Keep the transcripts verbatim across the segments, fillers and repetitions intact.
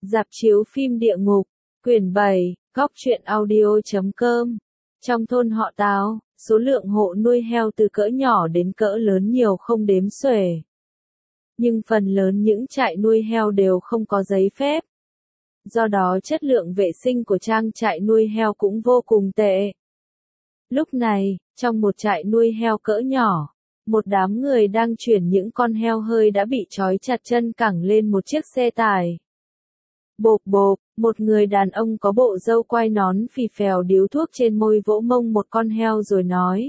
Rạp chiếu phim địa ngục, quyển bảy, góc truyện audio chấm com. Trong thôn họ Tào, số lượng hộ nuôi heo từ cỡ nhỏ đến cỡ lớn nhiều không đếm xuể. Nhưng phần lớn những trại nuôi heo đều không có giấy phép. Do đó chất lượng vệ sinh của trang trại nuôi heo cũng vô cùng tệ. Lúc này, trong một trại nuôi heo cỡ nhỏ, một đám người đang chuyển những con heo hơi đã bị trói chặt chân cẳng lên một chiếc xe tải. Bộp bộp, một người đàn ông có bộ râu quai nón phì phèo điếu thuốc trên môi vỗ mông một con heo rồi nói.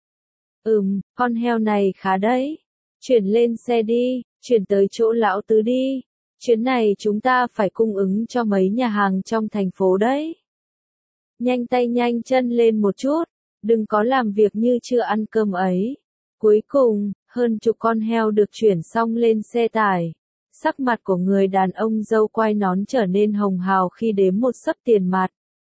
Ừm, con heo này khá đấy. Chuyển lên xe đi, chuyển tới chỗ lão tứ đi. Chuyến này chúng ta phải cung ứng cho mấy nhà hàng trong thành phố đấy. Nhanh tay nhanh chân lên một chút, đừng có làm việc như chưa ăn cơm ấy. Cuối cùng, hơn chục con heo được chuyển xong lên xe tải. Sắc mặt của người đàn ông râu quai nón trở nên hồng hào khi đếm một xấp tiền mặt.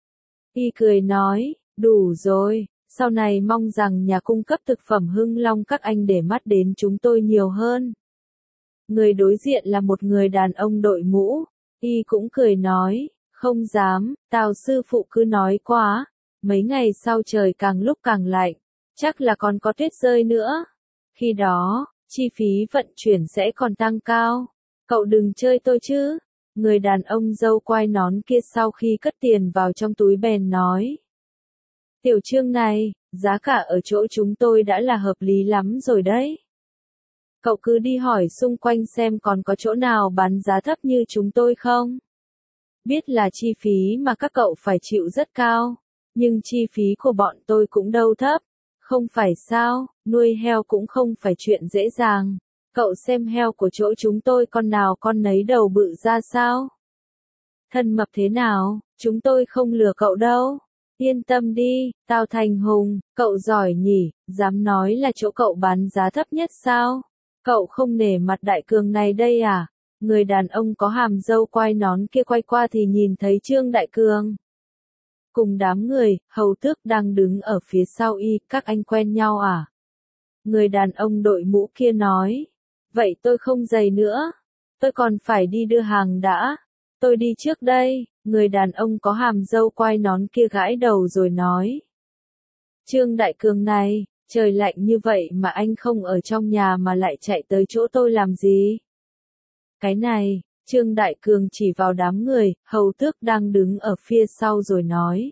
Y cười nói, đủ rồi, sau này mong rằng nhà cung cấp thực phẩm Hưng Long các anh để mắt đến chúng tôi nhiều hơn. Người đối diện là một người đàn ông đội mũ. Y cũng cười nói, không dám, Tào sư phụ cứ nói quá. Mấy ngày sau trời càng lúc càng lạnh, chắc là còn có tuyết rơi nữa. Khi đó, chi phí vận chuyển sẽ còn tăng cao. Cậu đừng chơi tôi chứ. Người đàn ông râu quai nón kia sau khi cất tiền vào trong túi bèn nói. Tiểu Trương này, giá cả ở chỗ chúng tôi đã là hợp lý lắm rồi đấy. Cậu cứ đi hỏi xung quanh xem còn có chỗ nào bán giá thấp như chúng tôi không? Biết là chi phí mà các cậu phải chịu rất cao, nhưng chi phí của bọn tôi cũng đâu thấp. Không phải sao, nuôi heo cũng không phải chuyện dễ dàng. Cậu xem heo của chỗ chúng tôi con nào con nấy đầu bự ra sao? Thân mập thế nào, chúng tôi không lừa cậu đâu. Yên tâm đi, Tào Thành Hùng, cậu giỏi nhỉ, dám nói là chỗ cậu bán giá thấp nhất sao? Cậu không nể mặt đại cường này đây à? Người đàn ông có hàm râu quai nón kia quay qua thì nhìn thấy Trương Đại Cường. Cùng đám người, hầu tước đang đứng ở phía sau y, các anh quen nhau à? Người đàn ông đội mũ kia nói. Vậy tôi không giày nữa. Tôi còn phải đi đưa hàng đã. Tôi đi trước đây. Người đàn ông có hàm râu quai nón kia gãi đầu rồi nói. Trương Đại Cường này, trời lạnh như vậy mà anh không ở trong nhà mà lại chạy tới chỗ tôi làm gì? Cái này, Trương Đại Cường chỉ vào đám người, hầu tước đang đứng ở phía sau rồi nói.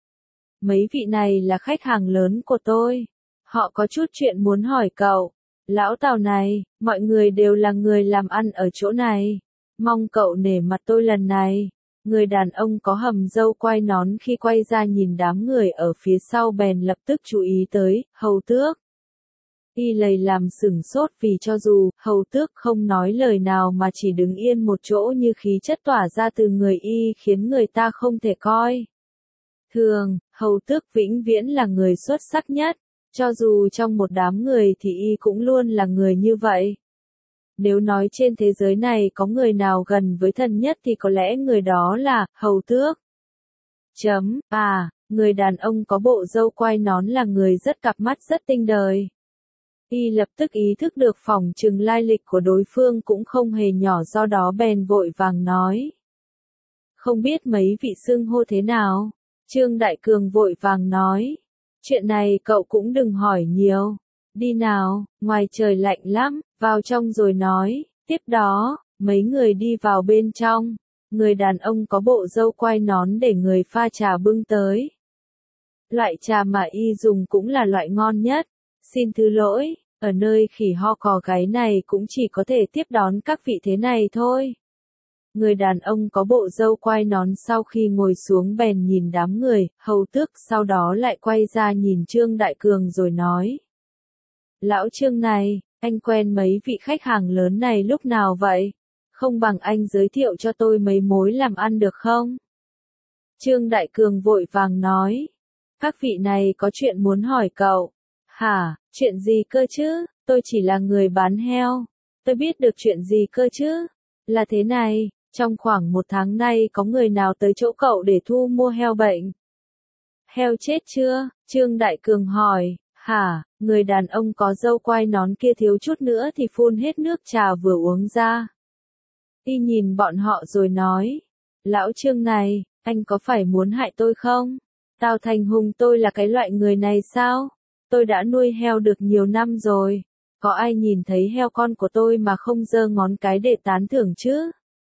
Mấy vị này là khách hàng lớn của tôi. Họ có chút chuyện muốn hỏi cậu. Lão Tào này, mọi người đều là người làm ăn ở chỗ này. Mong cậu nể mặt tôi lần này. Người đàn ông có hầm râu quai nón khi quay ra nhìn đám người ở phía sau bèn lập tức chú ý tới, hầu tước. Y lầy làm sửng sốt vì cho dù, hầu tước không nói lời nào mà chỉ đứng yên một chỗ như khí chất tỏa ra từ người y khiến người ta không thể coi. Thường, hầu tước vĩnh viễn là người xuất sắc nhất. Cho dù trong một đám người thì y cũng luôn là người như vậy. Nếu nói trên thế giới này có người nào gần với thần nhất thì có lẽ người đó là hầu tước. Chấm, à, người đàn ông có bộ râu quai nón là người rất cặp mắt rất tinh đời. Y lập tức ý thức được phỏng chừng lai lịch của đối phương cũng không hề nhỏ do đó bèn vội vàng nói. Không biết mấy vị xưng hô thế nào? Trương Đại Cường vội vàng nói. Chuyện này cậu cũng đừng hỏi nhiều. Đi nào, ngoài trời lạnh lắm, vào trong rồi nói. Tiếp đó, mấy người đi vào bên trong. Người đàn ông có bộ râu quai nón để người pha trà bưng tới. Loại trà mà y dùng cũng là loại ngon nhất. Xin thứ lỗi, ở nơi khỉ ho cò gáy này cũng chỉ có thể tiếp đón các vị thế này thôi. Người đàn ông có bộ râu quai nón sau khi ngồi xuống bèn nhìn đám người, hầu tước sau đó lại quay ra nhìn Trương Đại Cường rồi nói. Lão Trương này, anh quen mấy vị khách hàng lớn này lúc nào vậy? Không bằng anh giới thiệu cho tôi mấy mối làm ăn được không? Trương Đại Cường vội vàng nói. Các vị này có chuyện muốn hỏi cậu. Hả, chuyện gì cơ chứ? Tôi chỉ là người bán heo. Tôi biết được chuyện gì cơ chứ? Là thế này. Trong khoảng một tháng nay có người nào tới chỗ cậu để thu mua heo bệnh? Heo chết chưa? Trương Đại Cường hỏi. Hả? Người đàn ông có râu quai nón kia thiếu chút nữa thì phun hết nước trà vừa uống ra. Y nhìn bọn họ rồi nói. Lão Trương này, anh có phải muốn hại tôi không? Tào Thành Hùng, tôi là cái loại người này sao? Tôi đã nuôi heo được nhiều năm rồi. Có ai nhìn thấy heo con của tôi mà không giơ ngón cái để tán thưởng chứ?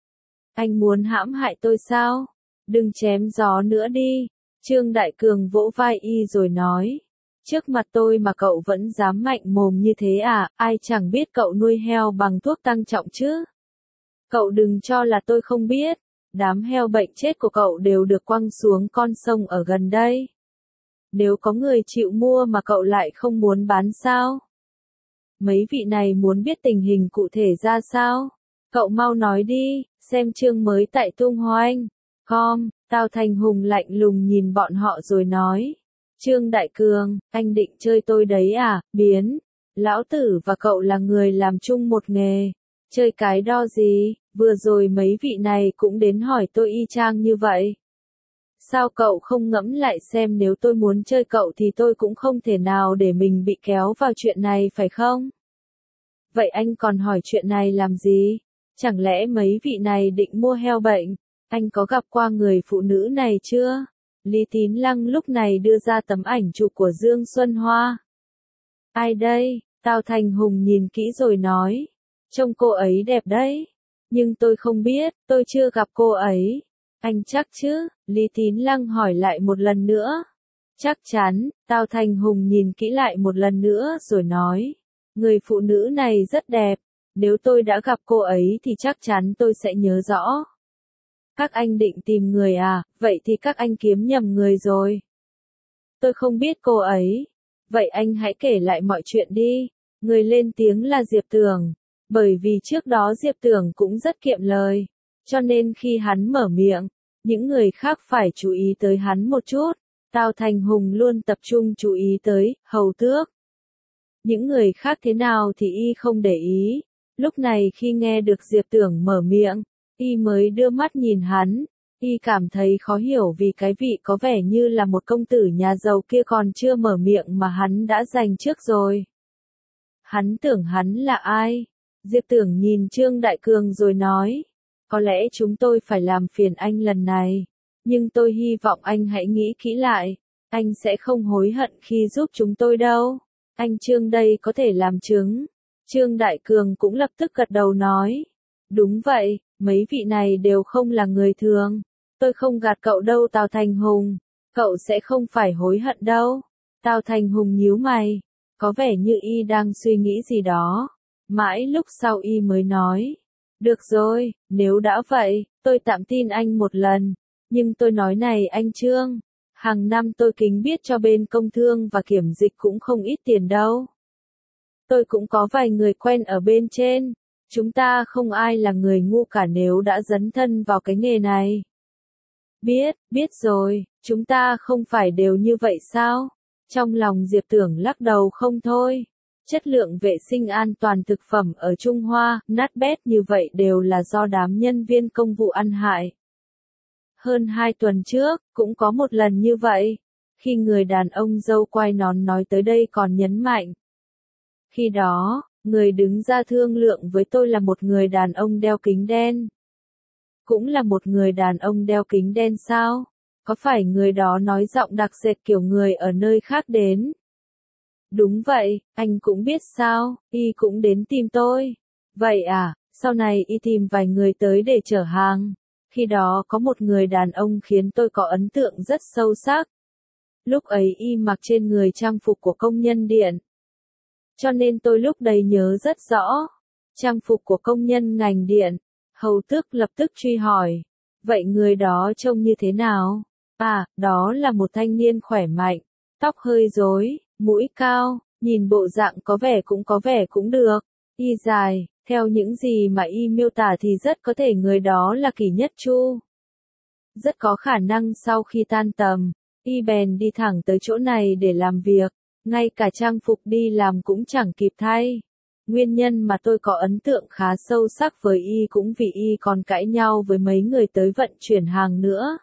Anh muốn hãm hại tôi sao? Đừng chém gió nữa đi. Trương Đại Cường vỗ vai y rồi nói. Trước mặt tôi mà cậu vẫn dám mạnh mồm như thế à, ai chẳng biết cậu nuôi heo bằng thuốc tăng trọng chứ? Cậu đừng cho là tôi không biết. Đám heo bệnh chết của cậu đều được quăng xuống con sông ở gần đây. Nếu có người chịu mua mà cậu lại không muốn bán sao? Mấy vị này muốn biết tình hình cụ thể ra sao? Cậu mau nói đi, xem chương mới tại tung hoành. Com, Tào Thành Hùng lạnh lùng nhìn bọn họ rồi nói. Trương Đại Cường, anh định chơi tôi đấy à, biến. Lão tử và cậu là người làm chung một nghề. Chơi cái đo gì, vừa rồi mấy vị này cũng đến hỏi tôi y chang như vậy. Sao cậu không ngẫm lại xem nếu tôi muốn chơi cậu thì tôi cũng không thể nào để mình bị kéo vào chuyện này phải không? Vậy anh còn hỏi chuyện này làm gì? Chẳng lẽ mấy vị này định mua heo bệnh? Anh có gặp qua người phụ nữ này chưa? Lý Tín Lăng lúc này đưa ra tấm ảnh chụp của Dương Xuân Hoa. Ai đây? Tào Thành Hùng nhìn kỹ rồi nói. Trông cô ấy đẹp đấy. Nhưng tôi không biết, tôi chưa gặp cô ấy. Anh chắc chứ? Lý Tín Lăng hỏi lại một lần nữa. Chắc chắn, Tào Thành Hùng nhìn kỹ lại một lần nữa rồi nói. Người phụ nữ này rất đẹp. Nếu tôi đã gặp cô ấy thì chắc chắn tôi sẽ nhớ rõ. Các anh định tìm người à, vậy thì các anh kiếm nhầm người rồi. Tôi không biết cô ấy. Vậy anh hãy kể lại mọi chuyện đi. Người lên tiếng là Diệp Tưởng. Bởi vì trước đó Diệp Tưởng cũng rất kiệm lời. Cho nên khi hắn mở miệng, những người khác phải chú ý tới hắn một chút. Tào Thành Hùng luôn tập trung chú ý tới Hầu Tước. Những người khác thế nào thì y không để ý. Lúc này khi nghe được Diệp Tưởng mở miệng, y mới đưa mắt nhìn hắn. Y cảm thấy khó hiểu vì cái vị có vẻ như là một công tử nhà giàu kia còn chưa mở miệng mà hắn đã giành trước rồi. Hắn tưởng hắn là ai? Diệp Tưởng nhìn Trương Đại Cường rồi nói. Có lẽ chúng tôi phải làm phiền anh lần này. Nhưng tôi hy vọng anh hãy nghĩ kỹ lại. Anh sẽ không hối hận khi giúp chúng tôi đâu. Anh Trương đây có thể làm chứng. Trương Đại Cường cũng lập tức gật đầu nói. Đúng vậy, mấy vị này đều không là người thường. Tôi không gạt cậu đâu Tào Thành Hùng. Cậu sẽ không phải hối hận đâu. Tào Thành Hùng nhíu mày. Có vẻ như y đang suy nghĩ gì đó. Mãi lúc sau y mới nói. Được rồi, nếu đã vậy, tôi tạm tin anh một lần. Nhưng tôi nói này anh Trương. Hàng năm tôi kính biết cho bên công thương và kiểm dịch cũng không ít tiền đâu. Tôi cũng có vài người quen ở bên trên. Chúng ta không ai là người ngu cả nếu đã dấn thân vào cái nghề này. Biết, biết rồi, chúng ta không phải đều như vậy sao? Trong lòng Diệp Tưởng lắc đầu không thôi. Chất lượng vệ sinh an toàn thực phẩm ở Trung Hoa, nát bét như vậy đều là do đám nhân viên công vụ ăn hại. Hơn hai tuần trước, cũng có một lần như vậy. Khi người đàn ông dâu quai nón nói tới đây còn nhấn mạnh. Khi đó, người đứng ra thương lượng với tôi là một người đàn ông đeo kính đen. Cũng là một người đàn ông đeo kính đen sao? Có phải người đó nói giọng đặc sệt kiểu người ở nơi khác đến? Đúng vậy, anh cũng biết sao, y cũng đến tìm tôi. Vậy à, sau này y tìm vài người tới để chở hàng. Khi đó có một người đàn ông khiến tôi có ấn tượng rất sâu sắc. Lúc ấy y mặc trên người trang phục của công nhân điện. Cho nên tôi lúc đấy nhớ rất rõ. Trang phục của công nhân ngành điện. Hầu Tước lập tức truy hỏi. Vậy người đó trông như thế nào? À, đó là một thanh niên khỏe mạnh. Tóc hơi rối, mũi cao, nhìn bộ dạng có vẻ cũng có vẻ cũng được. Y dài, theo những gì mà y miêu tả thì rất có thể người đó là Kỷ Nhất Chu. Rất có khả năng sau khi tan tầm, y bèn đi thẳng tới chỗ này để làm việc. Ngay cả trang phục đi làm cũng chẳng kịp thay. Nguyên nhân mà tôi có ấn tượng khá sâu sắc với y cũng vì y còn cãi nhau với mấy người tới vận chuyển hàng nữa.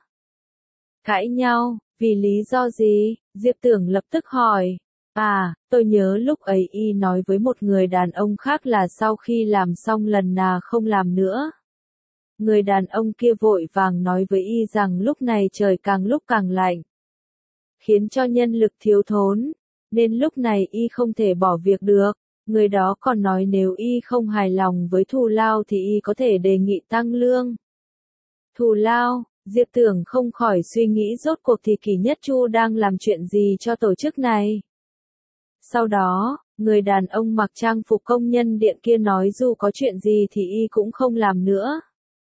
Cãi nhau, vì lý do gì? Diệp Tưởng lập tức hỏi. À, tôi nhớ lúc ấy y nói với một người đàn ông khác là sau khi làm xong lần nào không làm nữa. Người đàn ông kia vội vàng nói với y rằng lúc này trời càng lúc càng lạnh, khiến cho nhân lực thiếu thốn, nên lúc này y không thể bỏ việc được. Người đó còn nói nếu y không hài lòng với thù lao thì y có thể đề nghị tăng lương. Thù lao, Diệp Tưởng không khỏi suy nghĩ rốt cuộc thì Kỷ Nhất Chu đang làm chuyện gì cho tổ chức này. Sau đó, người đàn ông mặc trang phục công nhân điện kia nói dù có chuyện gì thì y cũng không làm nữa.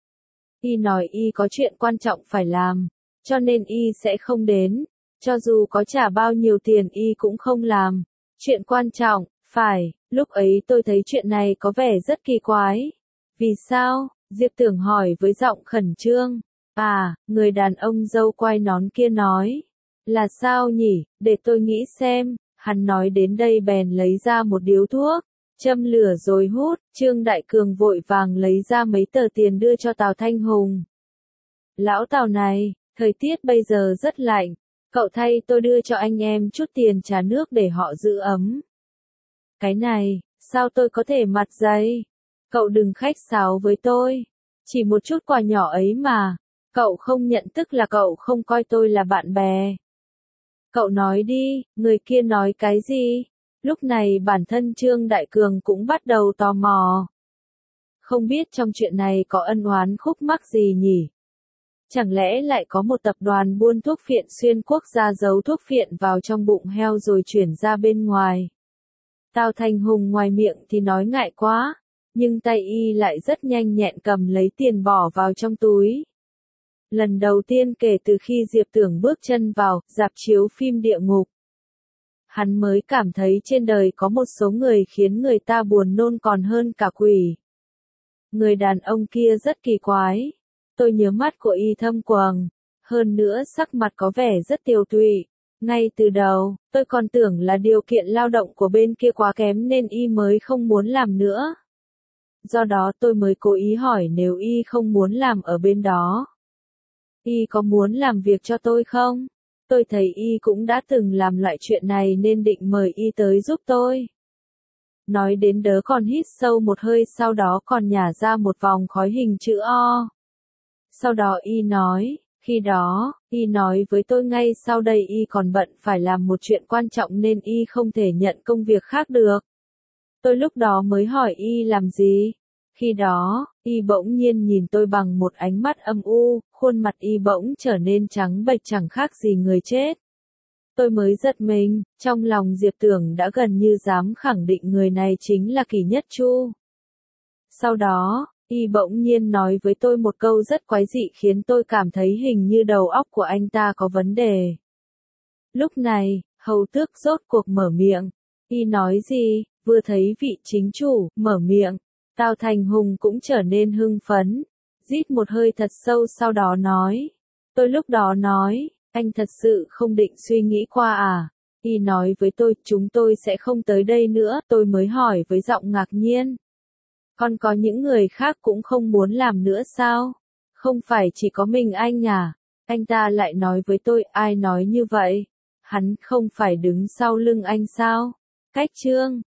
Y nói y có chuyện quan trọng phải làm, cho nên y sẽ không đến, cho dù có trả bao nhiêu tiền y cũng không làm. Chuyện quan trọng, phải, lúc ấy tôi thấy chuyện này có vẻ rất kỳ quái. Vì sao? Diệp Tưởng hỏi với giọng khẩn trương. À, người đàn ông râu quai nón kia nói. Là sao nhỉ, để tôi nghĩ xem. Hắn nói đến đây bèn lấy ra một điếu thuốc, châm lửa rồi hút. Trương Đại Cường vội vàng lấy ra mấy tờ tiền đưa cho Tào Thanh Hùng. Lão Tào này, thời tiết bây giờ rất lạnh, cậu thay tôi đưa cho anh em chút tiền trà nước để họ giữ ấm. Cái này, sao tôi có thể mặt dày? Cậu đừng khách sáo với tôi. Chỉ một chút quà nhỏ ấy mà. Cậu không nhận tức là cậu không coi tôi là bạn bè. Cậu nói đi, người kia nói cái gì? Lúc này bản thân Trương Đại Cường cũng bắt đầu tò mò. Không biết trong chuyện này có ân oán khúc mắc gì nhỉ? Chẳng lẽ lại có một tập đoàn buôn thuốc phiện xuyên quốc gia giấu thuốc phiện vào trong bụng heo rồi chuyển ra bên ngoài? Tào Thanh Hùng ngoài miệng thì nói ngại quá, nhưng tay y lại rất nhanh nhẹn cầm lấy tiền bỏ vào trong túi. Lần đầu tiên kể từ khi Diệp Tưởng bước chân vào rạp chiếu phim địa ngục, hắn mới cảm thấy trên đời có một số người khiến người ta buồn nôn còn hơn cả quỷ. Người đàn ông kia rất kỳ quái. Tôi nhớ mắt của y thâm quầng, hơn nữa sắc mặt có vẻ rất tiều tụy. Ngay từ đầu, tôi còn tưởng là điều kiện lao động của bên kia quá kém nên y mới không muốn làm nữa. Do đó tôi mới cố ý hỏi nếu y không muốn làm ở bên đó. Y có muốn làm việc cho tôi không? Tôi thấy y cũng đã từng làm loại chuyện này nên định mời y tới giúp tôi. Nói đến đớ còn hít sâu một hơi sau đó còn nhả ra một vòng khói hình chữ O. Sau đó y nói, khi đó, y nói với tôi ngay sau đây y còn bận phải làm một chuyện quan trọng nên y không thể nhận công việc khác được. Tôi lúc đó mới hỏi y làm gì? Khi đó, y bỗng nhiên nhìn tôi bằng một ánh mắt âm u, khuôn mặt y bỗng trở nên trắng bệch chẳng khác gì người chết. Tôi mới giật mình, trong lòng Diệp Tưởng đã gần như dám khẳng định người này chính là Kỷ Nhất Chu. Sau đó, y bỗng nhiên nói với tôi một câu rất quái dị khiến tôi cảm thấy hình như đầu óc của anh ta có vấn đề. Lúc này, hầu tước rốt cuộc mở miệng. Y nói gì? Vừa thấy vị chính chủ mở miệng, Tào Thanh Hùng cũng trở nên hưng phấn, rít một hơi thật sâu sau đó nói. Tôi lúc đó nói, anh thật sự không định suy nghĩ qua à? Y nói với tôi, chúng tôi sẽ không tới đây nữa. Tôi mới hỏi với giọng ngạc nhiên. Còn có những người khác cũng không muốn làm nữa sao? Không phải chỉ có mình anh à? Anh ta lại nói với tôi, ai nói như vậy? Hắn không phải đứng sau lưng anh sao? Cách Trương